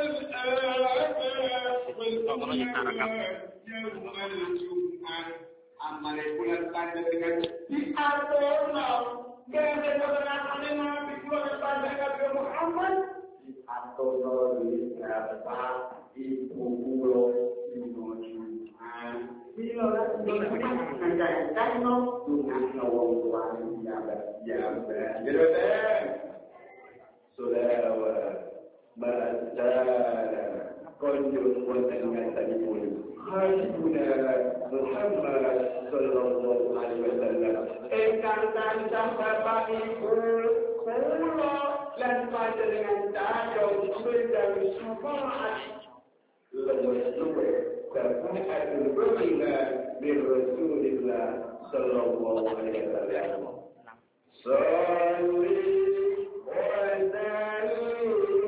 amal bulan panjenengan diaturno kene kebenaran Nabi kula panjenengan Muhammad diaturno di berapa ibu kula dino Jumat bila kan no dengan wong tuane ya saudara baca konjung dengan tadi pun Habibuna Muhammad sallallahu alaihi wasallam engkang bapak ibu kula lan panjenengan tayo sedang syafaat leluhur kafaat berbina bi Rasulillah sallallahu alaihi wasallam salli wa sallim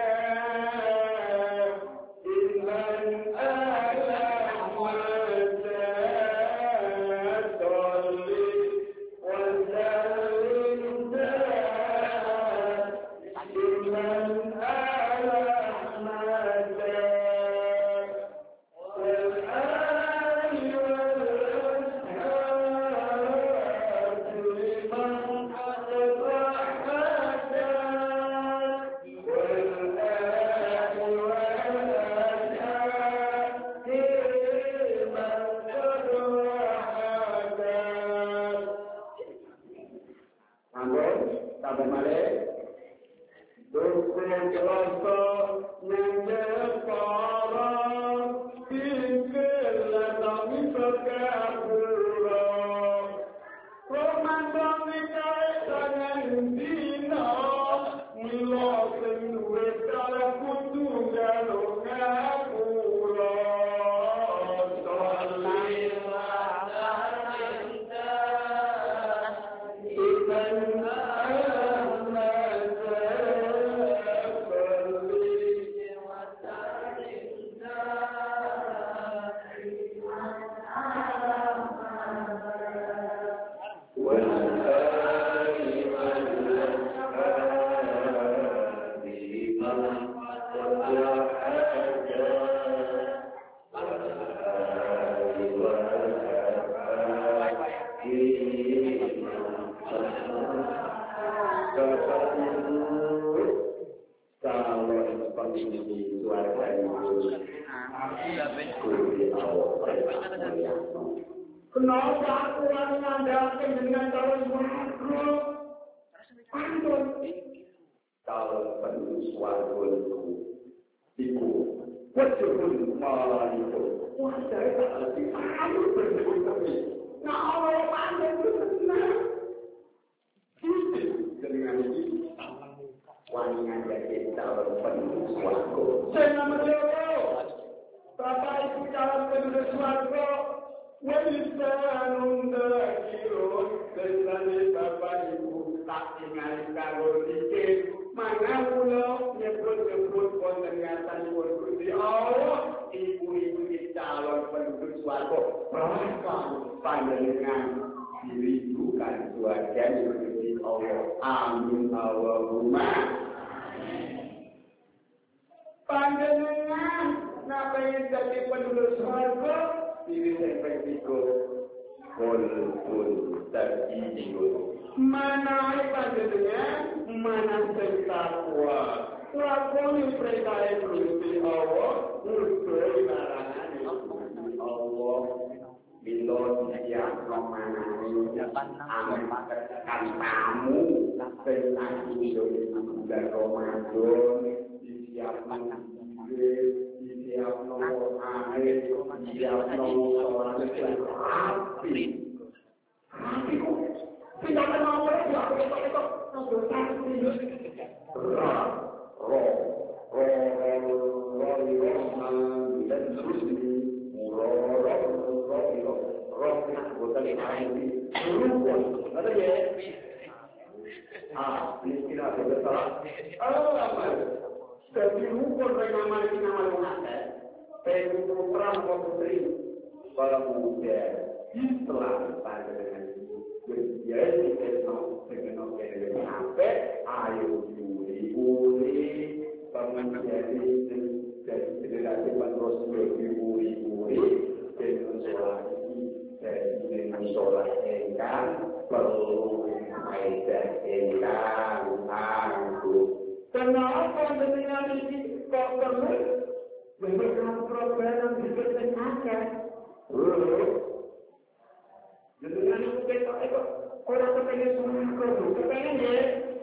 Kenapa aku mengandalkan dengan calon suaraku? Calon suaraku itu wajibun malayku. Wah, saya tak lebih aku bersyukur. Nah, Allah pandai benar. Dengan ini, wanita jadi calon suaraku. Saya nama Joko. Bapak Ibu calon suaraku. Walisanun dakirun kesane bapak ibu tak tinggal karo dikit mana kula nyebut-nyebut wonten ngatanipun Gusti Allah ibu-ibu di calon penduduk swarga berkah panjenengan diridukan suarga Gusti Allah amin Allahumma panjenengan napa yang jadi penduduk swarga ini sampai ikut pun terjijik. Mana panjenengan, mana takwa. Lakoni perkara Gusti Allah, nutupi larangan Allah. Bila siap memanani akan tamu, tentang hidup bulan Ramadan, disiapkan siap nomor air, siap nomor api. Tidak mau Jadi rukun nama mengajar, pengukur perang putri, pemuda Islam pada dengan menjadi dengan sampai ayo juli pengenjadi terus diuri-uri dengan sholat ini dengan sholat engkang perlu faedah engkang angkuh. Kenapa dengan ini kok perlu? Memberikan problem dipertanyakan. Dengan itu kita orang kepengen suaraku, kepengen ya.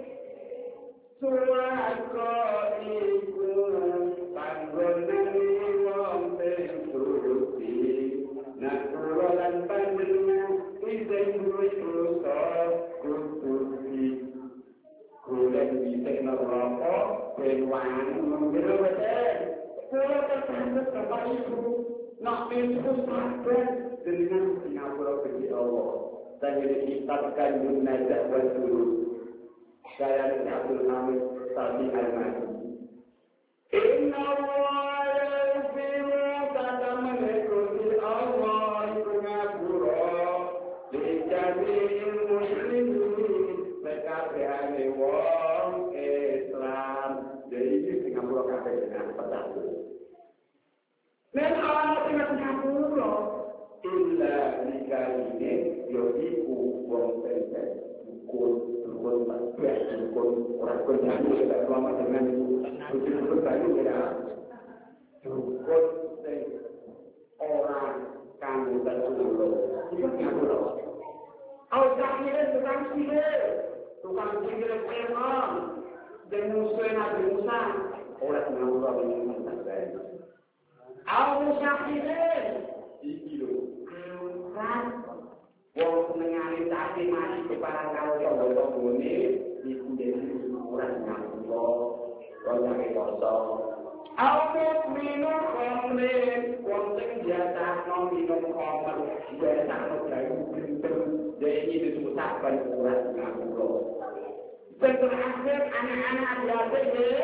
Suaraku iku panggonan wong teruti. Nak kula lan panjenengan isih dosa kututi. Kula bisa neraka ben wani ngene wae. Kula terus bapak ibu nak terus sadar dengan Singapura bagi Allah. Dan ini kitabkan Yunajah wa Surut. Saya Abdul Hamid Sabi Al-Mahdi. Inna Allah yaghfiru kata mengikuti Allah itu ngapura di jami'il muslimin sekabehane wong Islam. Jadi ini Singapura kabeh dengan petak. Nek ana sing Singapura illa dikaline yo iku wong tenten kun orang kunjung kita selama dengan itu baru kita cukup orang kamu terlalu itu ngapura. Tukang sihir Fir'aun dan musuh Nabi Musa orang ngapura ini sampai. Al-Musyahidin iki lho kan wong senengane tapi mati keparang karo tangga-tanggane iku dhewe ora ngapura ora kosong. Awet minum khamrin wong sing biasa minum khamr biasa gawe pinter dhewe disebut saban ora ngapura. Terakhir anak-anak biasa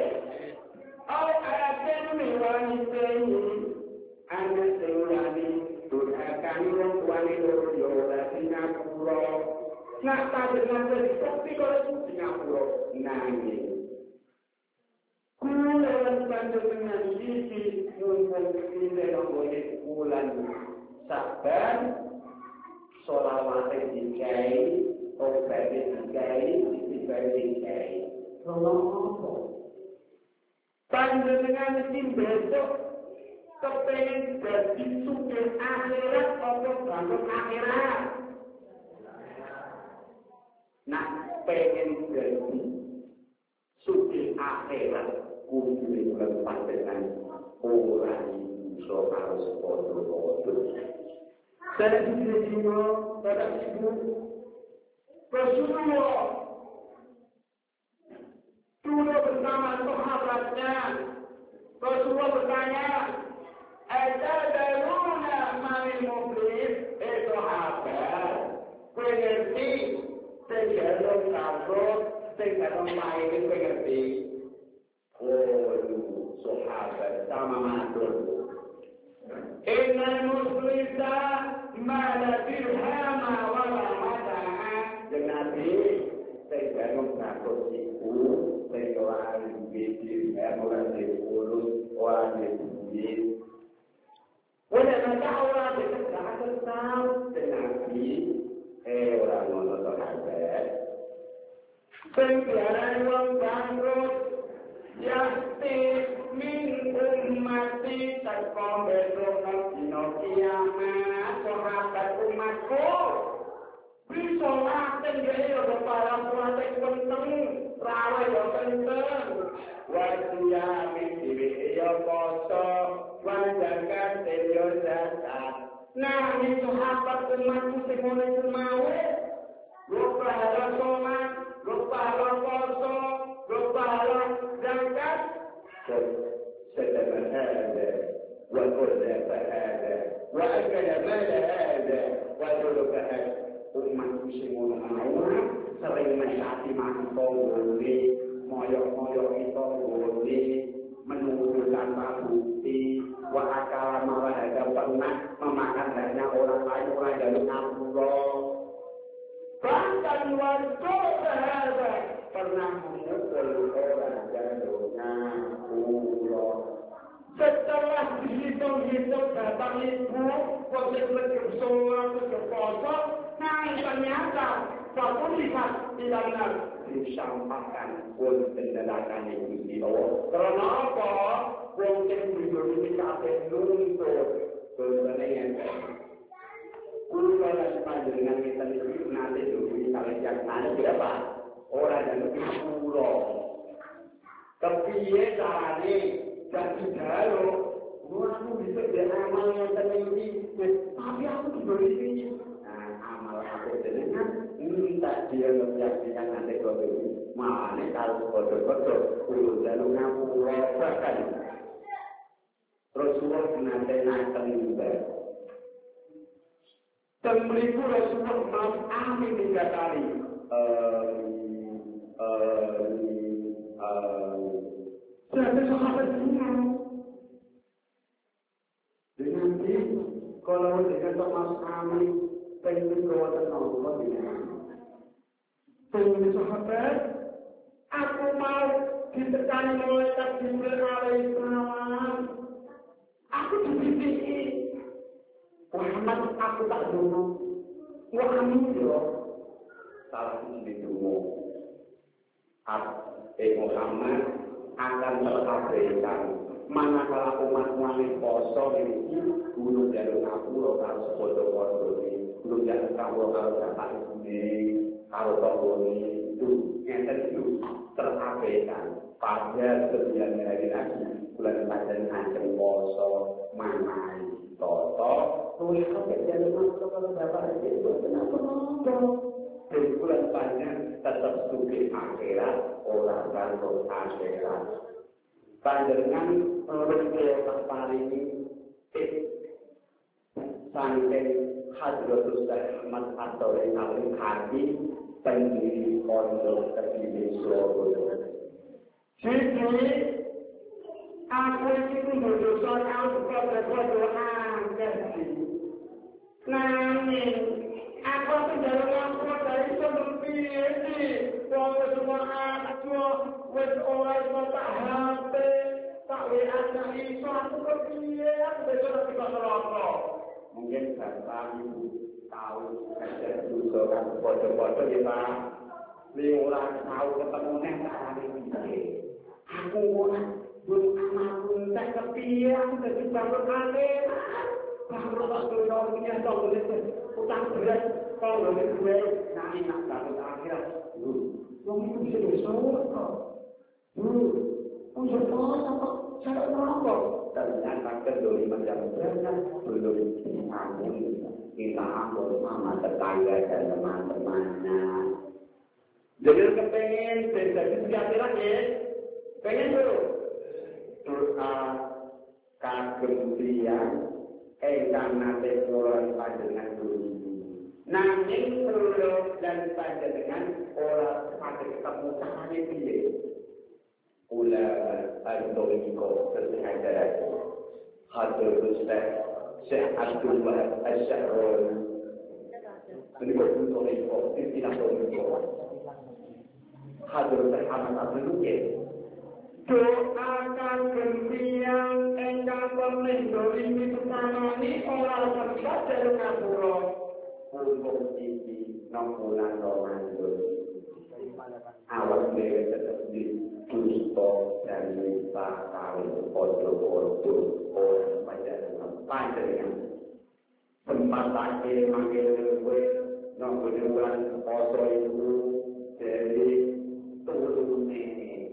ada mewani anak sewani durhakan wong tuane loro yo ora Singapura. Nak dengan seperti kalau Singapura nangis. Kulan panjenengan iki mumpung kene nggone bulan Saban selawase dikai obat dikai dikai. Tolong panjenengan iki besok kepengen jadi supir akhirat atau bangun akhirat. Nah, pengen jadi supir akhirat kudu bulan panjenengan orang iso harus podo-podo. Saya diterima pada ibu Rasulullah dulu bersama sahabatnya. Rasulullah bertanya, ada daruna mani muflis sahabat. Pengerti, sejalan kabut, sejalan main pengerti. Oh, sahabat sama matur. Innal muslisa mala dirhama wala mata'a. Nabi sejalan kabut iku sejalan bidil orang diurus orang dibuat. Walaupun orang berkata tahu Nabi orang menonton sahabat. Penjara orang bangkrut yasti min ummati takkom besok dino kiamat sahabat umatku. Bisolah tenggiri para sholat penting, rawai yang penting. Wajah mimpi ya poso, wajakan tenyo zakat. Nah, ini sahabat umatku semuanya mau. Lupa halah sholat, lupa halah poso, lupa halah zakat. Sedang ada, waqurna ada, wa'akala mala ada, wa'uluka ada. Umat muslimun awal sering mencari mangkau boleh, moyok-moyok itu boleh, menunggu tanpa bukti, wa'akala malah ada pernah memakan banyak orang lain, orang jalur ngapura. Bahkan warga sahabat pernah memukul orang jalur ngapura. Setelah ibu, wajib berkesuara, berkosok, nah ternyata suatu sifat tidak disampaikan pun penjelasan itu di bawah. Karena apa? Mungkin beliau ini sampai nuntut kebenaran. Kalau panjenengan kita itu nanti dulu kalau yang mana berapa orang yang lebih pulau. Kepiye carane dan jalo, aku bisa beramal yang tertinggi, tapi aku diberi ini. Amal aku dengan minta dia menyaksikan nanti kau ini. Mana kalau bodoh-bodoh, dulu lalu ngaku bahkan Rasulullah nanti juga. Dan beriku Rasulullah maaf amin 3 kali. Jadi sahabat semua. Dengan itu, kalau dengan Thomas amin, pengen kekuatan Allah dengan. Tunggu sahabat, aku mau ditekani malaikat Jibril alaihi salam. Aku dibisiki. Muhammad aku tak dulu. Muhammad yo. Salah dulu. Muhammad akan terabaikan. Manakala umat Muhammad poso ini, gunung jalur ngapura kalau sepodo-podo ini, gunung jalur ngapura kalau dapat ini, kalau toko ini, itu terabaikan. Pada sebulan hari lagi, bulan Ramadan akan poso, manai, toto, tulis sampai jalur ngapura kalau dapat itu, kenapa ngapura? Di bulan panjang tetap suki akhirat, orang gantung akhirat. Panjenengan rukun paling sampai Hadratus Ahmad atau paling hati pendiri pondok Kediri Surabaya. Jadi aku itu berdosa aku berdoa kasih. Nangis aku sudah langsung dari sebelum ini, kalau semua aku wes orang mata hati, tak WA itu aku kepiye, aku besok tidak merokok. Mungkin bapak ibu tahu kerja juga kan foto-foto ya pak. Orang tahu ketemu nih hari ini. Aku belum amalku tak kepiye, aku jadi bangun akhir. Kalau tak tahu punya tahu utang berat, kalau lebih gue nanti nak bangun akhirat. Yang itu bisa dosa. Untuk apa? Saya merokok. Ternyata kedua macam berada belum diampuni. Kita ampun sama tetangga dan teman-temannya. Jadi kepengen jadi sejahtera ya. Pengen dulu. Doa kagem tiyang ingkang nate kula panjenengan dulu. Nanging kula dan panjenengan ora saged ketemu carane piye. Ula al-tawiko terhadap hadir Ustaz Syekh Abdul Wahab Asy-Syahrul. Ini bertawiko, tidak tawiko. Hadir Ahmad Abdul doakan gempiang engkang pemendo ini tumanoni orang kerja dari ngapura untuk ini 6 bulan Ramadan awal dewe tetap di dusto dan lupa kawin podo-podo orang panjang tempat lagi manggil gue 6 bulan poso itu dari turunnya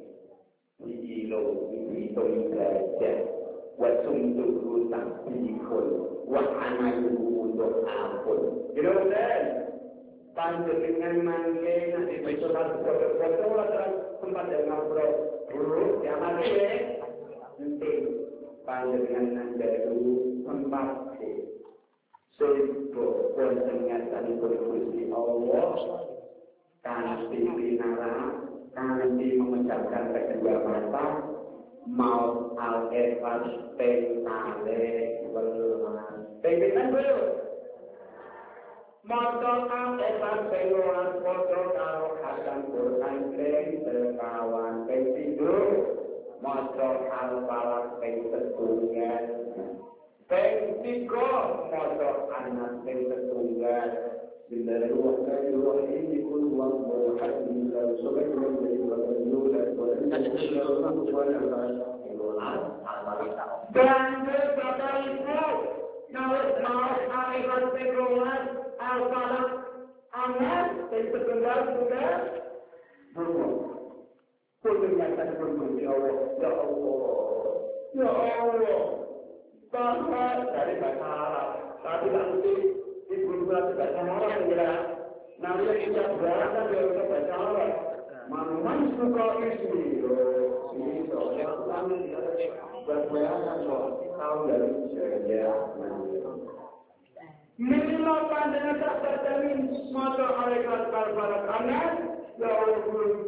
ilo itu ibadah wasumtu hutang bikul wa amalu untuk ampun jerodan panjenengan mangke nanti besok harus foto-foto atau tempat yang ngobrol dulu jangan nanti panjenengan nanti tempat sehingga peningatan berfungsi Allah kasih binara nanti mengucapkan kedua mata maut al-ikhlas pengale belas pengitan dulu motor al-ikhlas pengeluaran foto kalau akan Quran sekawan pengtidur motor al-falak pengsetunggan pengti Menika maca anak setunggal Bismillahirrahmanirrahim Qul huwallahu ahad Allahu samad lam yalid wa lam yulad wa lam yakul lahu kufuwan ahad. Dan Bapak Ibu kalau mau akhirat sekolah al-falaq anak setunggal sudah belum. Ternyata belum ya Allah. Ya Allah. Bahwa dari bahasa Arab, tapi nanti ibu bahasa Arab segera. Nanti kita berangkat dari bahasa Arab. Manuman suka ismi, soalnya kami berbayar tahu dari sejarah. Minimal pandangan tak terjamin mata mereka terbarat anak. Ya Allah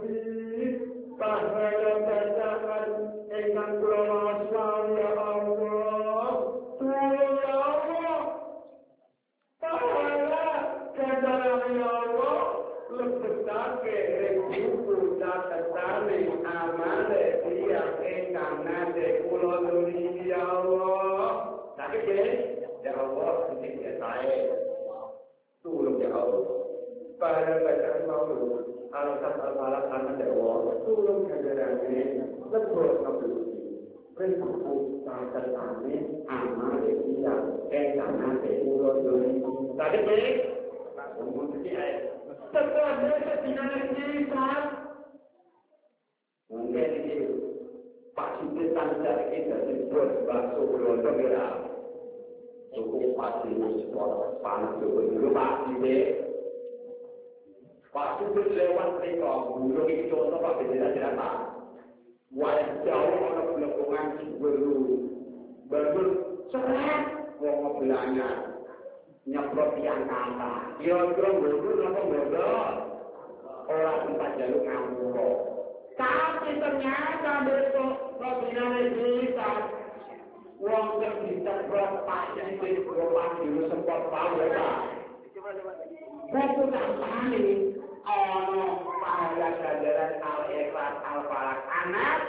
pahala bacaan engkang kula ya Allah. Ya Allah. Pahala ganjaran ya Allah. Lebetake buku catatane amale dia engkang nate kula nuli ya Allah. Sakit ya Allah sing saya. Tulung ya Allah. Pahala bacaan Allah. Alasan al-falaq anak dewa turun kajarannya lebur kebelusi berkumpul sahabat kami amal dia karena teguran doni tadi boleh umum jadi setelah mereka tidak dilihat mungkin itu pasti tanda kita dibuat bakso berondong ya cukup pasti sekolah panas dulu pasti deh. Waktu itu lewat mereka, burung itu contoh Pak Bidara Pak. Wajah jauh orang belakangan baru seret wong belanya nyeprot yang kata. Kira-kira bodoh apa bodoh? Orang tempat jalur ngambur. Tapi ternyata besok Bidara bisa wong yang diseprot pasti itu berulang dulu sempat tahu ya. Buku tambahan ini pahala ganjaran al-ikhlas al-falaq anak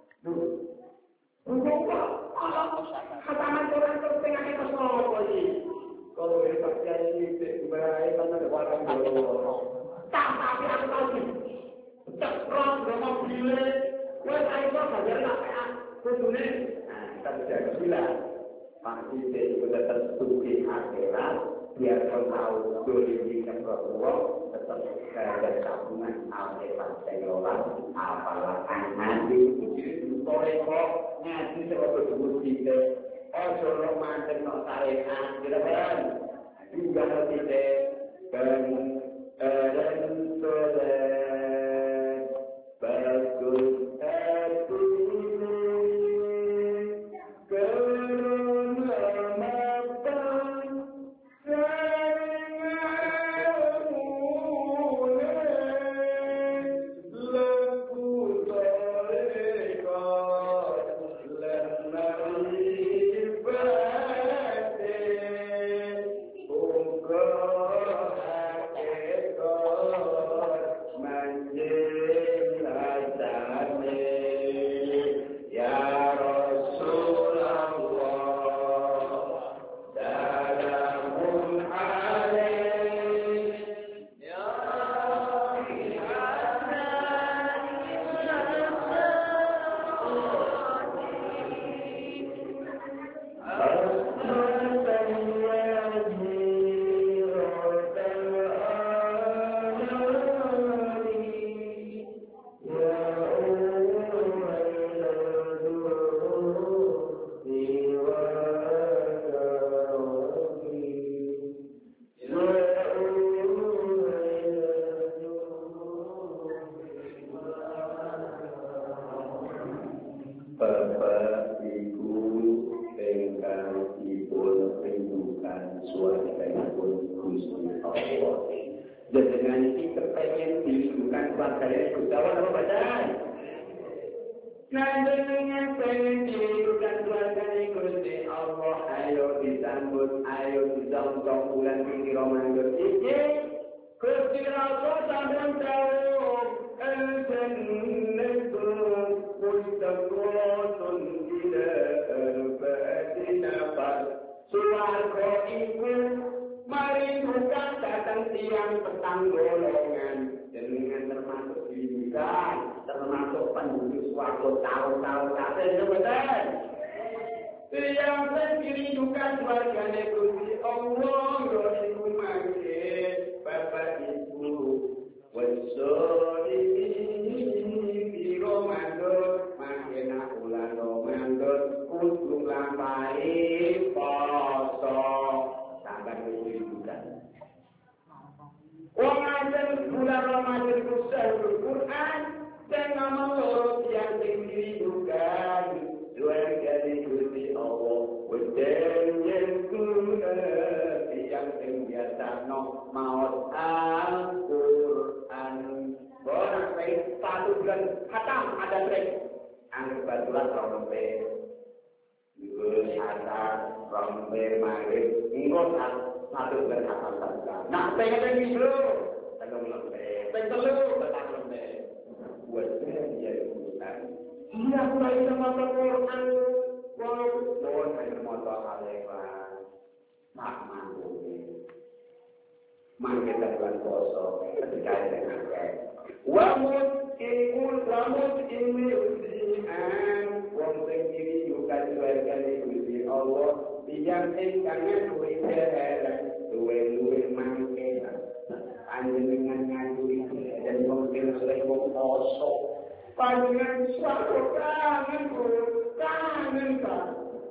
buku kalau katakan orang terpengen itu semua ini kalau hebatnya ini baik karena ada orang tapi aku tahu cekrot gak pilih wes ayo ganjaran apa kudune kita bisa kebilang pasti itu tetap suci akhirat biar kau tahu dolikan Rasulullah tetap ada tabungan al-ikhlas sekolah al-falaq nanti toreko ngaji sebab disebut kita ojo romantis no syariat kira-kira juga nanti dan bagus suara petang golongan dengan termasuk didikan, termasuk penduduk suatu tahun-tahun katanya betul. Yang mengirindukan warganya Gusti Allah, yaitu mangke Bapak Ibu, wasodini di Ramadan, makena ulang Ramadan, kudu lampai poso, sampai mengirindukan. Wong ajen bulan Ramadan itu sahur Quran, dan nama loro yang dirindukan. Wargane Gusti Allah, wedeng yen kuna yang biasano maos Al-Quran. Orang saya 1 bulan khatam ada trik. Anggap batulan rompe. Hatam rompe maghrib. Engkau 1 bulan khatam saja. Nah, pengen gitu. Tengok rompe. Tengok rompe. Wedeng yen kuna. Iya, mulai sama Quran. Mohon hanya moto alaiwan. Tak mampu. Mangke bulan poso ketika dengan wamut ini ujian. Wong sing dirindukan wargane Gusti Allah, tiyang ingkang duwe mangke. Panjenengan nganduri dan mungkin sering poso. Panjenengan suatu kangen Pak.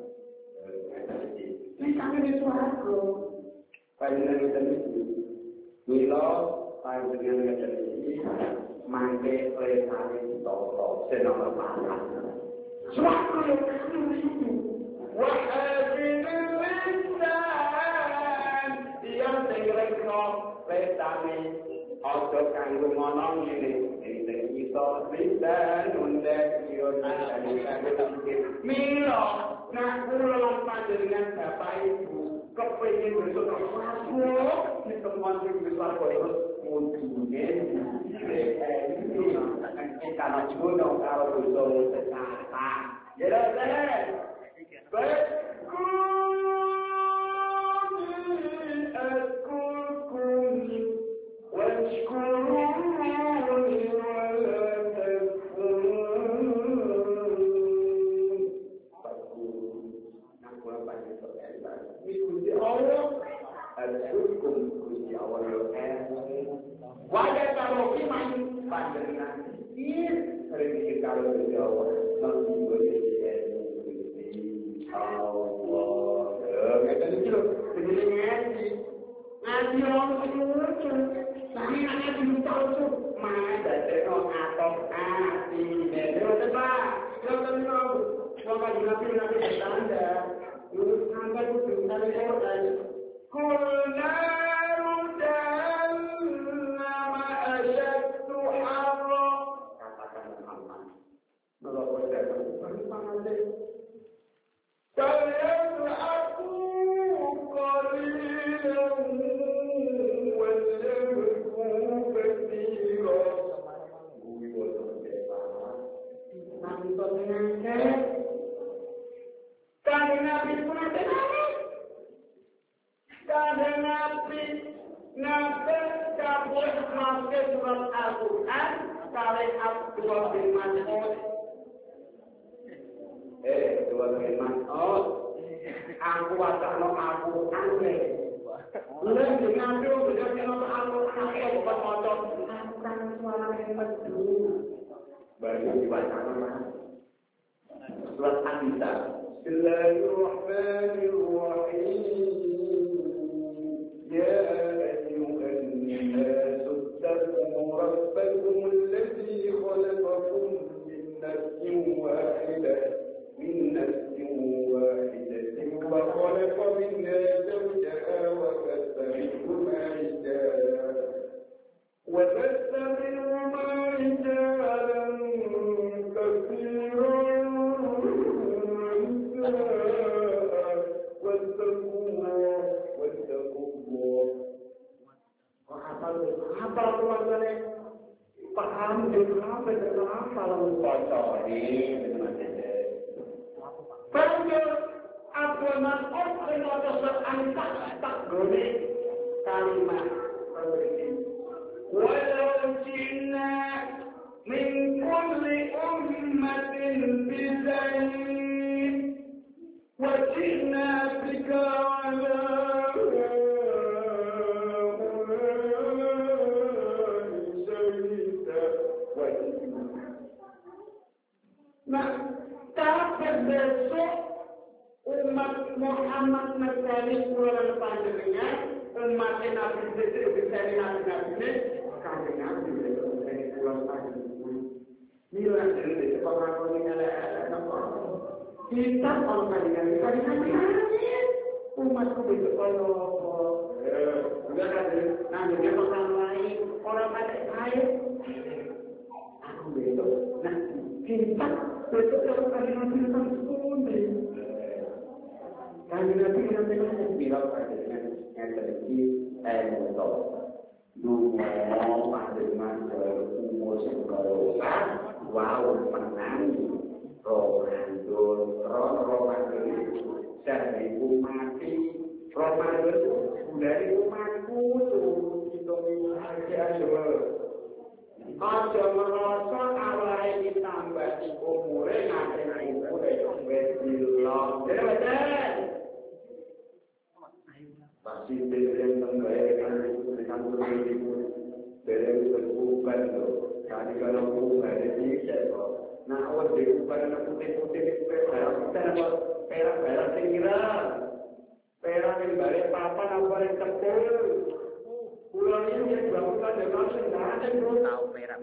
Ini kangen itu aku. Panjenengan itu. Milo panjenengan itu mangke presane toto senomor 4. Suatu yang kangen itu. Wahadinul lisan. Yang segera presane ojo kanggo ngono ngene. Iso lisan undek yo Milo, nak kula panjenengan Bapak Ibu kepengin besok swarga, ditemuan sing besar kaya mundune. Karena jono karo dosa sesat. Ya deh. Baik. Wajah kalau iman panjenengan sering dikir kalau berjawab masih boleh Allah. Kita itu begini ngaji orang lucu. Tapi ngaji lucu. Mana ada atau hati. Itu sebab kalau tahu kalau nabi bertanda, lurus sampai itu dari orang. Kulna aku wasakno aku aneh. Lha dengan itu benar-benar aku aneh bukan motor. Aku kan suarane medu. Baru diwacana Mas. Surat An-Nisa. Bismillahirrahmanirrahim. Ya ayyuhan nas ittaqu rabbakum alladzi khalaqakum min nafsin wahidah. من نفس واحدة وخلق منها زوجها وبث منهما رجالا كثيرا ونساء واتقوا الله. Apa tujuannya? Paham juga betul apa lalu pacari dengan banjur agama orang atau seangkat tak boleh kalimat walau jina min kulli ummatin bizain wa jina bika ala nah, tapi besok umat Muhammad Nabi Muhammad panjenengan umat Nabi bisa Nabi ini kami Nabi dari pulang panjenengan nilai dari sekolah ini ada kita orang panjenengan umatku besok kalau enggak ada namanya orang lain orang pada saya aku besok nah kita besok kalau panjenengan tentang sendiri kami nanti kita bilang panjenengan yang terjadi untuk dua panjenengan umur sekolah wow menang Ramadan dari umati Ramadan dari umatku tuh itu aja merasa awalnya ditambah umurnya nanti umurnya berbilang betul pasti dengan membayarkan dengan begitu dari berbukan tuh tadi kalau bukan ini saya nah awal berbukan aku putih perak tinggal perak yang balik papan apa yang tepul pulang ini yang bangunkan dengan sengaja bro tahu perak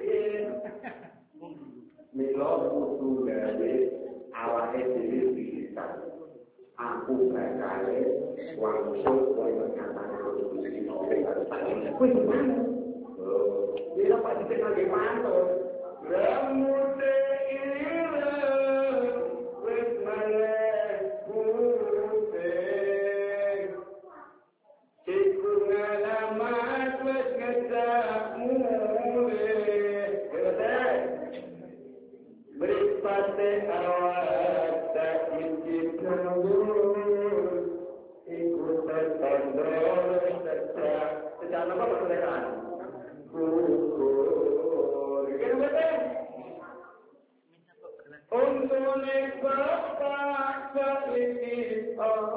milo butuh dari awalnya diri bisa aku bakal langsung menyatakan bila Pak Dikit lagi mantul rambut ireng wis malek putih iku ngalamat wis ngejak mulih beripate awak tak izin kabur ikut tertondol sejak apa kemerdekaan untuk bapak saiki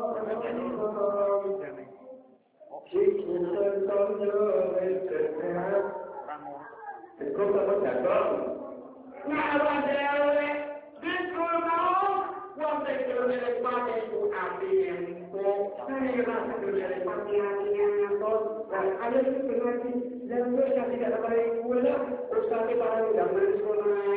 kita tertondol sejak ikut tertondol ngawa dewe dikulau wong teknologi pada itu api yang saya rasa dari pagi-pagian atau ada itu berarti dan saya tidak dapat gula ustaz para ulama sekolah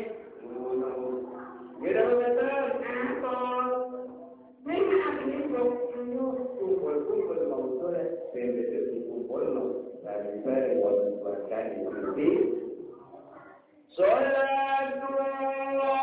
ya betul atau ini akhirnya kumpul mau sore betul kumpul dari berbuatkan ini Salatullah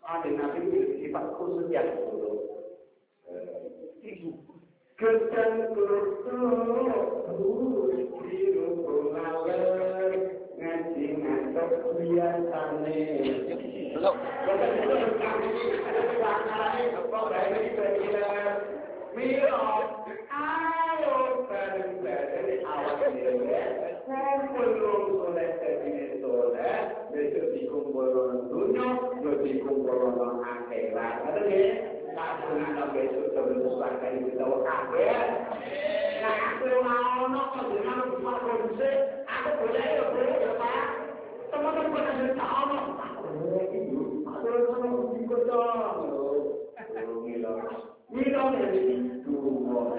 ada nabi sifat khusus yang dulu. Ketan kurus biru pengaler ngaji ngatok biasane. Belum. Milo, ayo bareng-bareng awak dhewe. Kumpul oleh dadi soleh, besok dikumpul dunya, yo dikumpul akhirat. Ada nggih? Saben besok terus pakai kita kabeh. Nah, aku mau kok jenengan cuma konsep, aku boleh yo Pak. Teman-teman kok ada tahu. Aku sama dikoto. Milo dari dua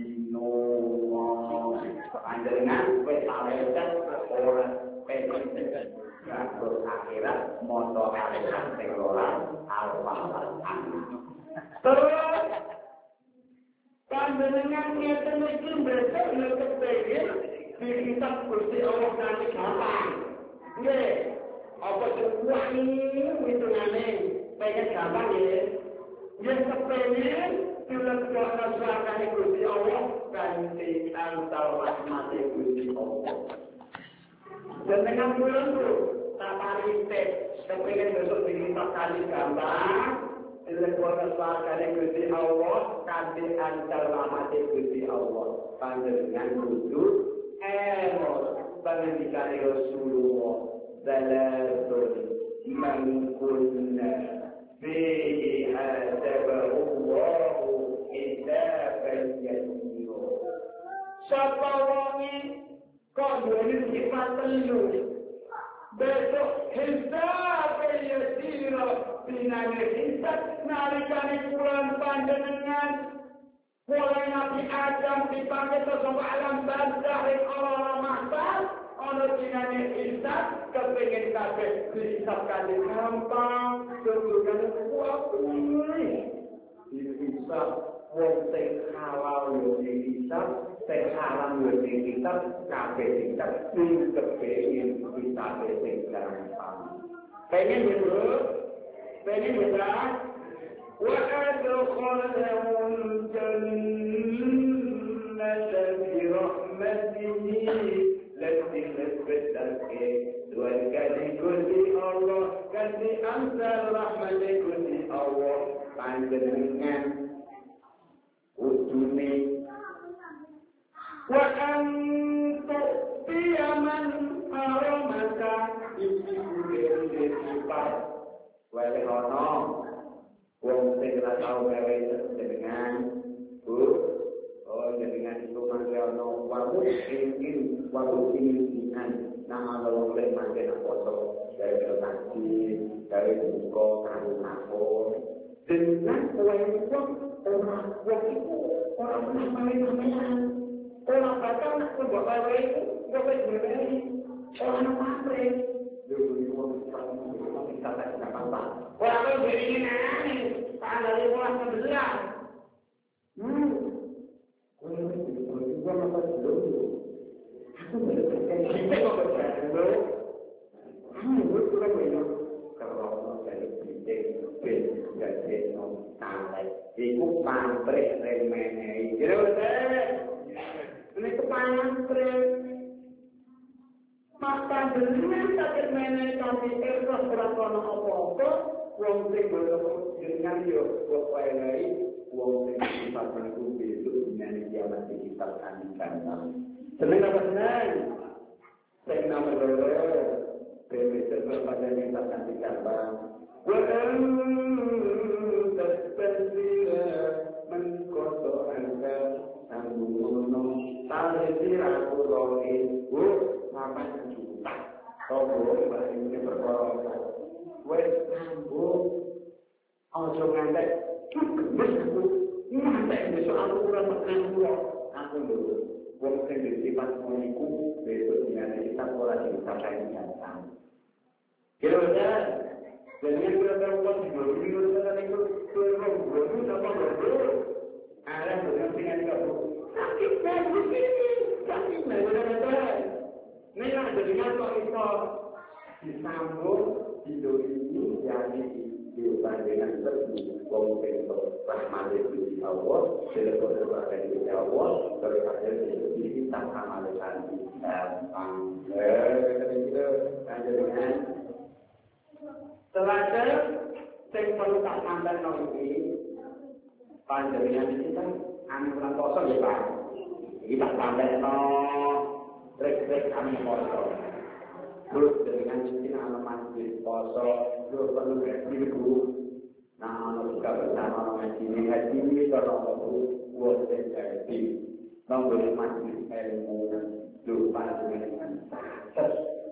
panjenengan wis sawetan ora penting ngatur akhirat moto akhirat sing ora alfa. Terus panjenengan ngeten iki besok nek kepengin di kitab Gusti Allah nanti gampang. Nggih, apa semua ini hitungane pengen gampang nggih. Yang kepengin film doa suarane Gusti Allah kanthi antal rahmat Gusti Allah. Dan dengan bulan itu tapari tes kepengin besok diminta kali gambar film doa suarane Gusti Allah kanthi antal rahmat Gusti Allah. Panjenengan kudu panjenengan Rasulullah sallallahu man kunna fihi hadabahu Allah hisaban yasira. Sapa wonge kok duwe sifat telu besok hisaban yasira binane hisab nalikane kurang panjenengan mulai Nabi Adam dipanggil ke alam barzah ing ora mahtal ana dinane hisab kepengin kabeh hisab kali gampang kedudukan kuat hisab wong sing halal yo hisab sing haram yo hisab kabeh hisab sing kepengin hisab sing gampang pengen yo وأدخلهم الجنة برحمته التي نثبتك وكذي كل الله كذي أمثال رحمة كل الله panjenengan ujune وأن تؤتي من حرمك ibu sifat wale ono wong sing ora tau gawe dengan dengan itu mangke ono waru ingin nama wong sing mangke foto gawe taksi gawe buka karo aku dengan wong ora wong iku ora main-main ora bakal aku gawe iku gawe dhewe ora pamre orang itu jadi nani, pada lima sebelas. Gua apa dulu? Aku berdekat kita kok dulu. Gua sudah punya kalau dari titik jadi santai. Iku pamrih remene. Kira betul. Ini kepamrih. Maka dengan sakit menek kami ikhlas berlakonan apa-apa, wong sing bodoh dengan yo kok wae lagi, wong sing sifat menunggu besok dengan kiamat kita akan datang. Seneng apa seneng? Sing nomor loro, besok berpada kita akan datang. Walau terpesila mengkotor anda sambung tarisiraku rohi, sampai juta. Tobo ini berkorban. Wes sambung. Ojo ngantek. Ngantek besok aku kurang makan dulu. Aku dulu. Wong sing disifat meniku besok dengan kita pola diusahakan datang. Kira-kira dengan berapa di bawah sana itu turun sama bawah. Ada dengan kamu. Sakit begini. Sakit benar-benar. Memang dengan kok itu disambung hidup ini jadi kehidupan wong pintu rahmat Gusti Allah, selebihnya Gusti Allah, terus ada di tentang amalan gampang. Itu panjenengan. Teladan sing perlu tak tambah iki panjenengan iki kan anu bulan poso ya Pak. Iki tak tambahno trik-trik anu poso. Terus dengan mungkin alamat di poso, terus perlu minggu. Nah, juga bersama ngaji ini kalau perlu buat jadi memberi masjid ilmu lupa dengan sukses.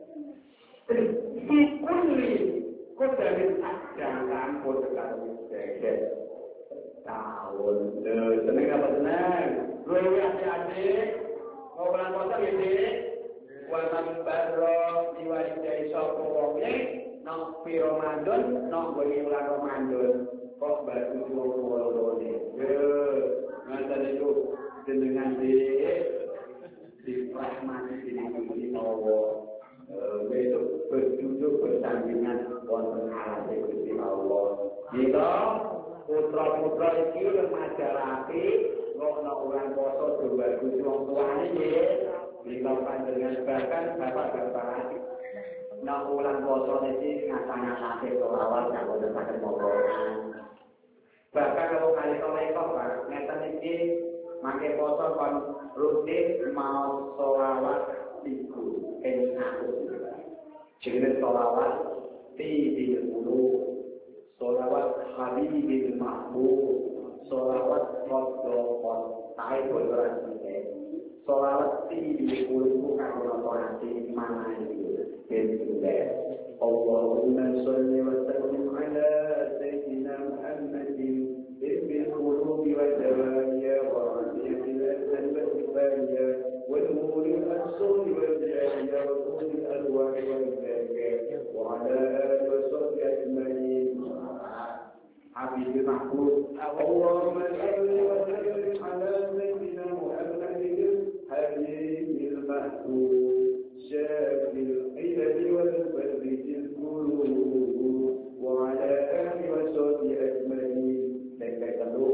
Sikuli kau dari jangan kau terlalu sedikit tahun. Seneng apa seneng? Lu adik-adik mau bulan puasa ini? Waman barro diwajai sopo wonge nok pi Ramadan nok bagi bulan Ramadan kok batu wong-wong ngaten itu dengan di rahmat ini Allah besok berduduk bersampingan wonten Allah Gusti Allah. Jika putra-putra iki remaja rapi ngono bulan poso coba Gusti wong tuane nggih. Jika panjenengan bahkan bapak-bapak nak ulang poso ini ngasah-ngasah selawat yang udah sakit motoran. Bahkan kalau kali solekop Pak, ngeten iki make poso kon rutin mau selawat iku aku. Jenenge selawat Tidil Ulu, selawat Habibil Mahbub, selawat Qadha Taibul Rasul. Salawat di kulku kanggo hati mana itu bentuk Allahumma shalli wa sallim ala sayyidina Muhammadin bil qulubi wa dawaiya wa rafiqil al-bariya wal umuri as-suri wal jariya wa kulli al-arwah wal barakah wa ala alihi wa sahbihi ajma'in. Habibil Mahbub Allahumma shalli wa sallim ala sayyidina Muhammadin حبيب المحبوب شاف القلب والفرد القلوب وعلى آله وصحبه أجمعين. Dan kedua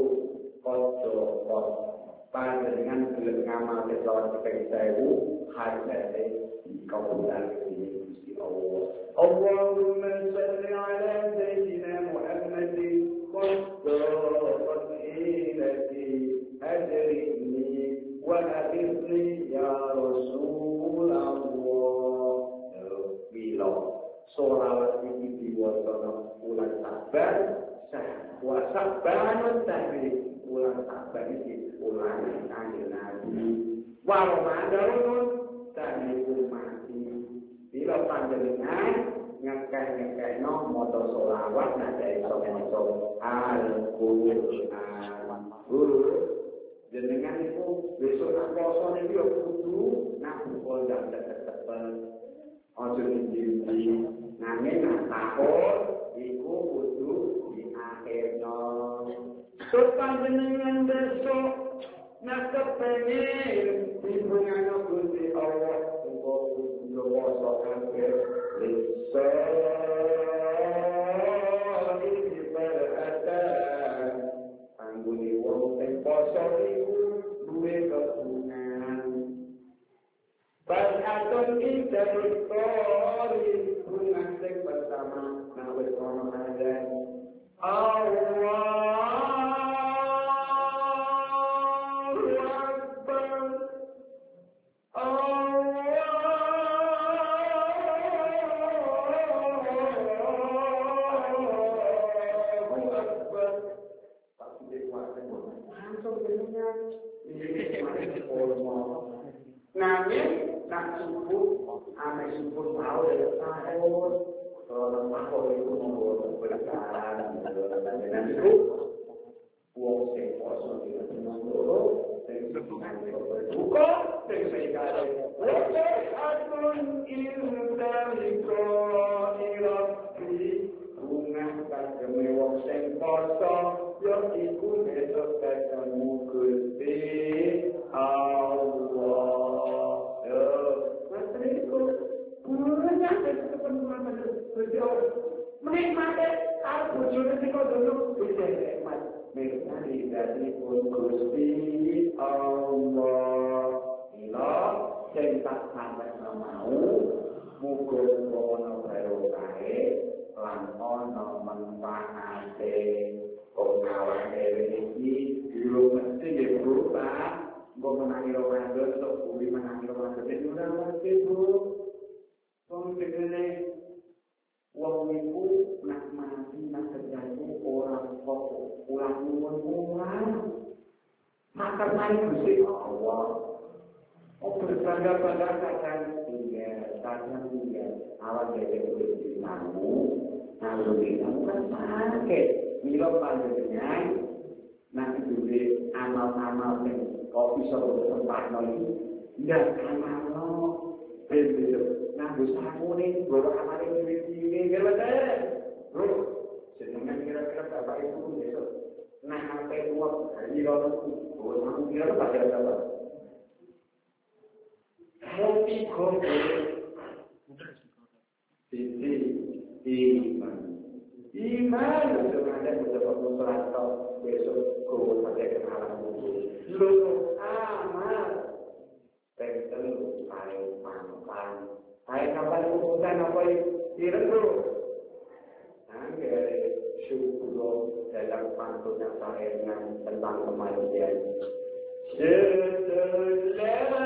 qad panjenengan gelem ngamal selawat ping 1000 hajate dikabulkan dening Gusti Allah. Allahumma shalli ala sayyidina Muhammadin qad ilati ajrini وأغثني يا رسول الله. Bila sholawat ini diwaca bulan Saban, wa Sabanun tahri bulan Saban ini bulan Kanjeng Nabi. Wa Ramadanun tahri umati. Bila panjenengan ngekeh-ngekehno maca sholawat nadai maca Al-Qur'an. Jenengan itu besok nak poso niku yo kudu nak buka jam tetep ojo dindi nanging nak takon iku kudu diakhirno. Terus panjenengan besok nak kepengin hubungan Gusti Allah uga kudu poso kabeh bisa anggone wong sing poso iku duwe keuntungan. Bahagian kita berkori bunga sing pertama nawis ono ada Allahu Akbar. Nangis nak subuh, ame subuh tahu dari sahur. Kalau makhluk itu membuat berjalan, dan itu uang seposo tidak senang dulu, dengan berbuka, dengan Wajahatun ilmdariko irabdi bunga kageme wong sing poso yo iku besok ketemu Gusti Allah. Mas Riko, gurunya ketemu Gusti Allah. nikmate karo bojone sing kono wis nikmat. Nikmati dari Gusti Allah. Ila sing tak sampe mau muga ono barokahe lan ono manfaate kawan dhewe iki yo mesti berubah. Mbok menangi Ramadan tok kuwi menangi Ramadan iki ora mesti Bu. Wong tegene wong iku nak mati nak terjadi orang kok ulang ulang maka mari Gusti Allah berbangga-bangga kadang iya awak dhewe kudu mampu naluri kan sakit mila panjenengan nak duwe amal-amal sing kok bisa sempatno iki ndak amalno ben nganggo sakune goro amale dhewe ngerti bro jenengan kira-kira bapak ibu besok nah sampai tua ira goro aku kira tak ada apa Happy Kobe Iman sebenarnya beberapa musuh besok guru pada kenalan lu amat tertentu paling pangkat paling kapan urusan apa itu angger syukur dalam pantunya saya tentang kematian setelah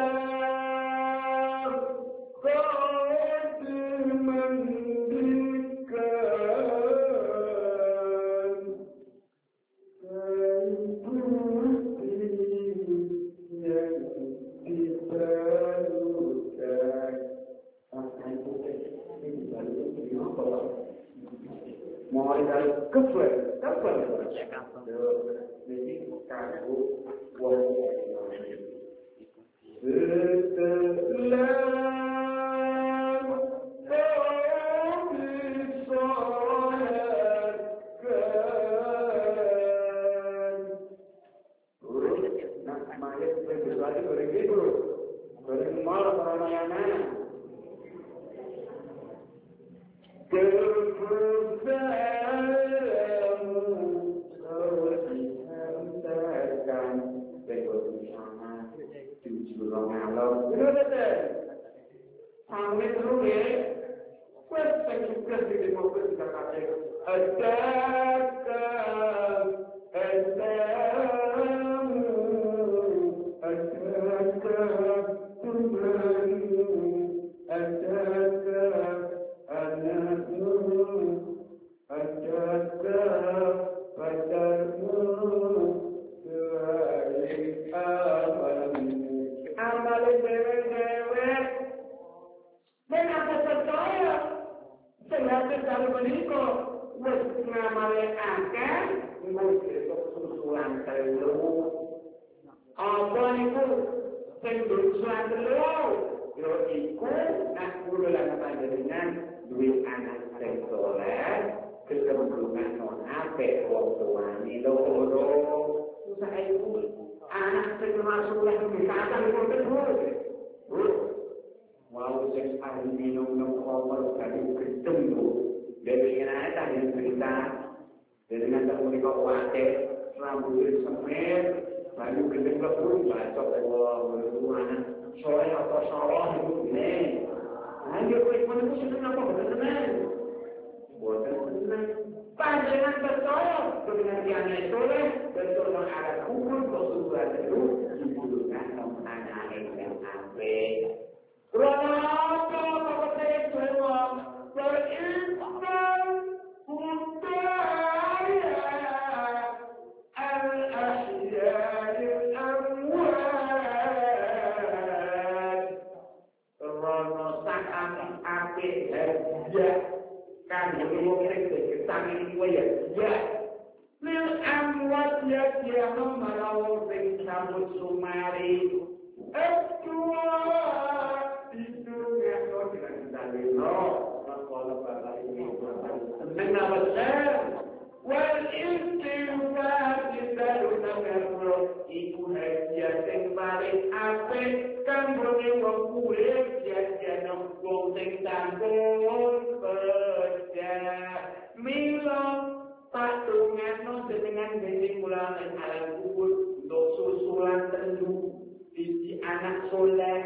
mila patungan dengan dene kula ing alam kubur untuk susulan tendu isi anak soleh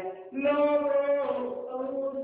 loro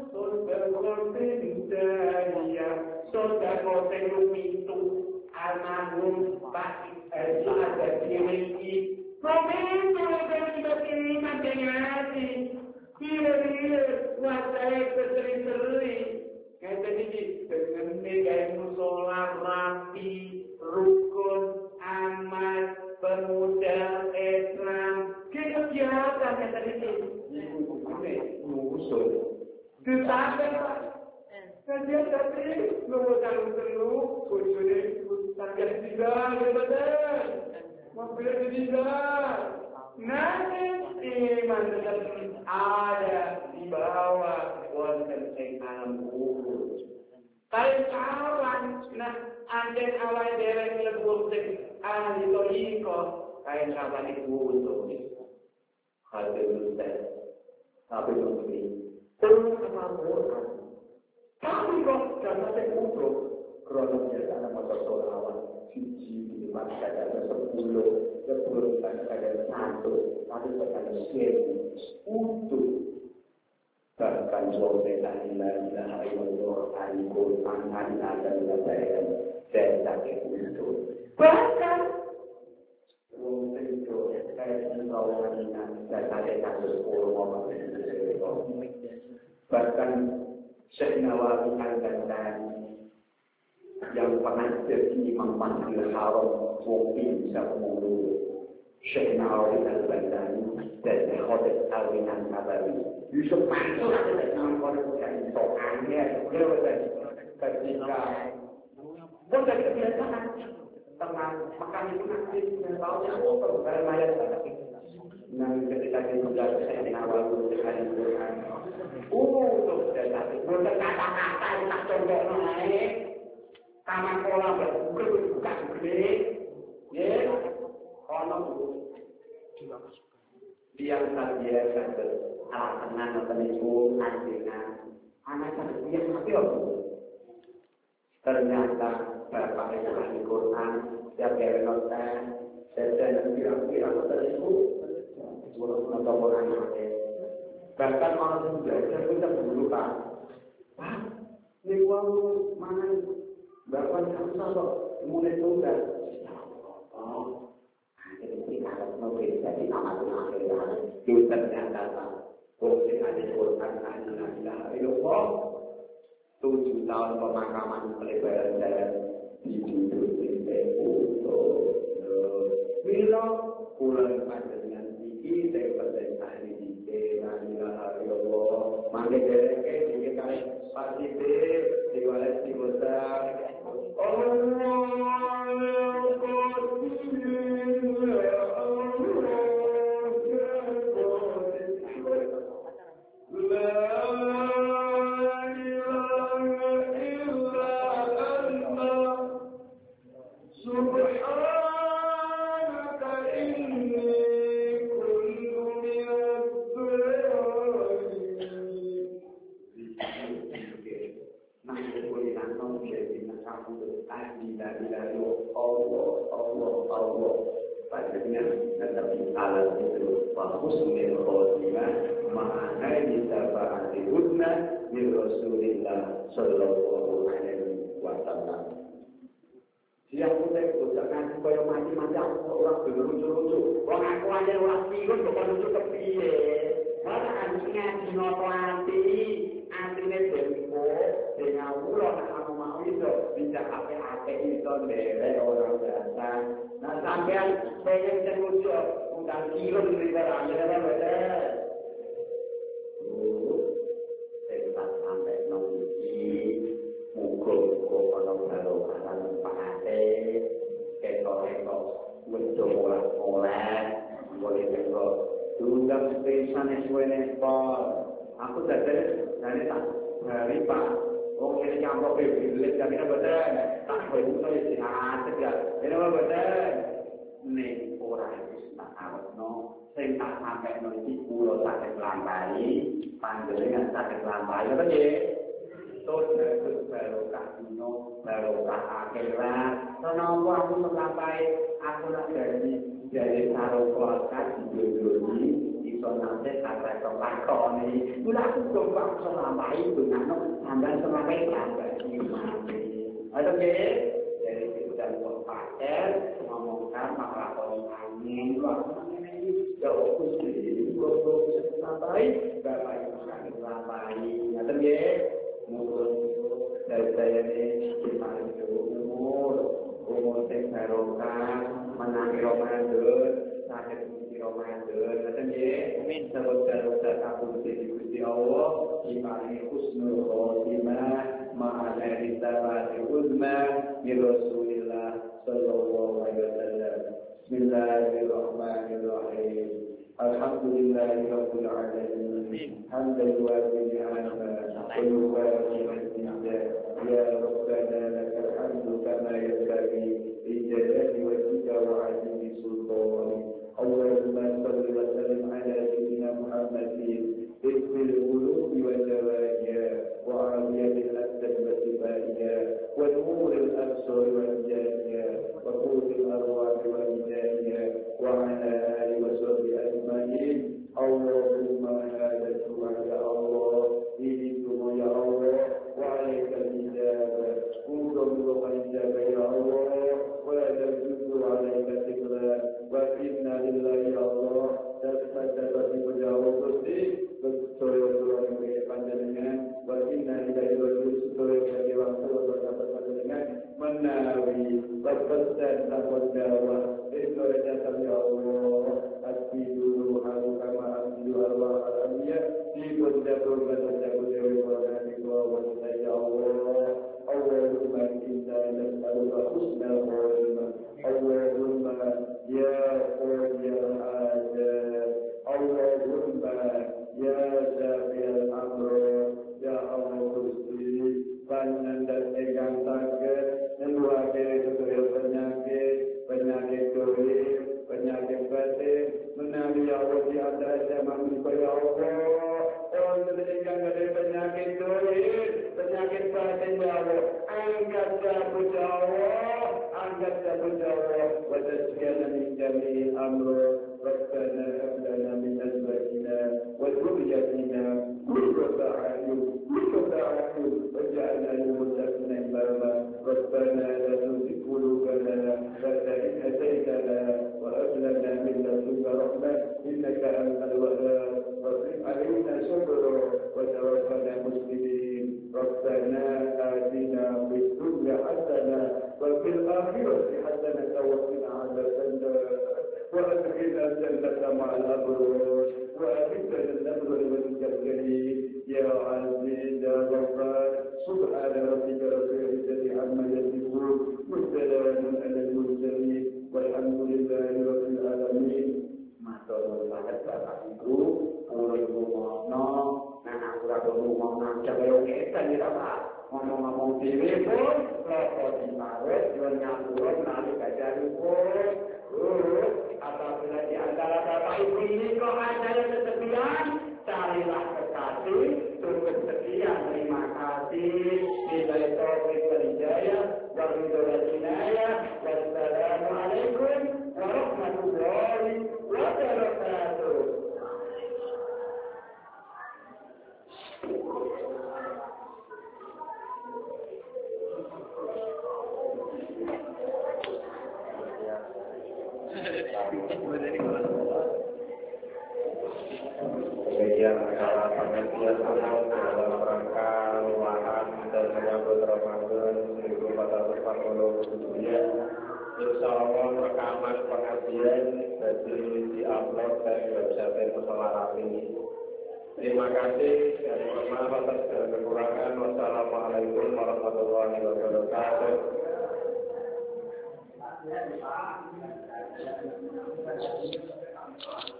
Saudara itu almarhum Pak ada dimiliki momentum yang kita terima dengan hati kira-kira wasai berseri-seri kata ini dengan negara musola rapi rukun amal pemuda Islam kegiatan kata ini musuh tetapi Kajian tadi, ngomong terlalu, kucing, target tidak, betul. Mobil tidak. Nanti iman tetap ada di bawah wonten ing alam kubur. Kalian kawan, nah ada awal dereng lebur sing ahli toiko, kalian kawan itu untuk hati lusa, tapi begini, terus kemampuan. Kami kok karena saya utuh kronologi anak masa soal cici di mana ada 10 ada 1 tapi ada 1000 untuk bahkan sampai ilaha illallah alikul anhan ada dan sakit itu bahkan untuk kayak kawan dan ada kasus orang bahkan Syekh Nawawi Al-Ghazali yang pernah jadi Imam Masjidil Haram mungkin bisa mengurus Syekh Nawawi Al-Ghazali dan Khatib Alwi An-Nabawi Yusuf Mansur ada dalam konstitusi soalnya ketika bukan kebiasaan tengah makan itu nanti dan baunya bermayar Nabi ketika diujar Syekh Nawawi Al-Quran untuk jadi bukan kata-kata yang tak contoh naik kamar pola buka gede ya kono dia biasa alat tenang penipu anjingan anak dia tapi ternyata bapak itu ahli Quran dia bernotan dan kira-kira penipu nonton anaknya bahkan orang yang belajar kita dulu Pak ini uang mana bapak kamu kok mulai tunggal jadi kita harus memberi jadi amat akhirnya itu ternyata Pak konsep ada Quran la ilaha illallah 7 tahun pemakaman pelebaran jalan di hidup ini bila pulang panjenengan iki saya percaya ini la ilaha illallah mangke dereke iki kali pasti diwales diwosa aku dari tak dari Pak oh ini campur bilik jadi apa betul tak boleh mulai sihat ya ini apa betul nih orang itu tak awet no saya tak sampai nanti pulau sakit lambai panjangnya sakit lambai apa je terus barokah dunia, barokah akhirat. Kenapa aku sampai aku nak jadi barokah di dunia iso nate kata kelakoni. Mula aku coba selama itu nano sampai selama sampai ada jadi kita pakai ngomongkan maklakoni angin waktu ini jauh kusir goblok sampai bapak ibu kami sampai ada mungkin dari saya ini kita itu umur barokah menangi Ramadan sakit di Ramadan ada minta berdoa kabul di Gusti Allah imani husnul khotimah ma'ana risalati uzma bi Rasulillah sallallahu alaihi wasallam. Bismillahirrahmanirrahim. Alhamdulillahirabbil alamin. Hamdan yuwafi ni'amahu wa yuwafi mazidah. Ya Rabbana lakal hamdu kama yanbaghi li jalali wajhika wa 'azimi sultanik. Allahumma shalli wa sallim ala sayyidina Muhammadin fil qulubi wa zawaiha وعافية الأسد والسبائها ونور الأبصار والجانية وقوت الأرواح والجانية وعلى آله وصحبه أجمعين. اللهم هذا الدعاء يا الله إليكم يا الله وعليك الإجابة قولوا الإجابة يا الله ولا تجد عليك ثقلا وإنا لله يا الله تستجب بجاوبتي betul-betul panjenengan wa inna ilaihi raji'un sebagai waktu panjenengan menawi berpesan dan dakwah itu adalah ya Allah asidu kama asidu Allah alamiya di berjatuh dewi wa ya Allah Allahumma inna nas'aluka husnal khotimah Allahumma ya qadiyal hajat Allahumma ya Syafi'al Amr ya Allah Gusti panjenengan ingkang saged ngeluarke sedaya penyakit dohir penyakit batin menawi ya Allah di antara zaman ya Allah orang ingkang ada penyakit dohir penyakit batin ya Allah angkat jabut ya Allah wa tasqiyana min jami'il amr ربنا هب لنا من ازواجنا وذرياتنا قرة اعين واجعلنا للمتقين اماما ربنا لا تزغ قلوبنا بعد إذ هديتنا وهب لنا من لدنك رحمة انك انت الوهاب واصرف علينا شكرا وتوفنا مسلمين ربنا آتنا في الدنيا حسنة وفي الآخرة حسنة وقنا عذاب النار وأدخلنا الجنة مع الأبرار وأدخلنا الأمر وجهك الكريم يا عزيز يا غفار سبحان ربك رب العزة عما يصفون وسلام على المرسلين والحمد لله رب العالمين. Matur sangat Bapak Ibu, urip rumono, anak ora rumono jaga kita nih Pak. Ngomong-ngomong dhewe pun, lha dimawet yo nyambur nalika jaripun. Apabila di antara Bapak Ibu ini kok ada yang kesepian, carilah kekasih, turut setia, terima kasih, nilai taufik hidayah, wal hidayah, wassalamualaikum warahmatullahi wabarakatuh. Kemudian acara pengajian umum dalam rangka luahan dan menyambut Ramadan 1440 Insya Allah rekaman pengajian jadi di-upload dari website Mushola Rafi. Terima kasih dan mohon maaf atas segala kekurangan. Wassalamualaikum warahmatullahi wabarakatuh.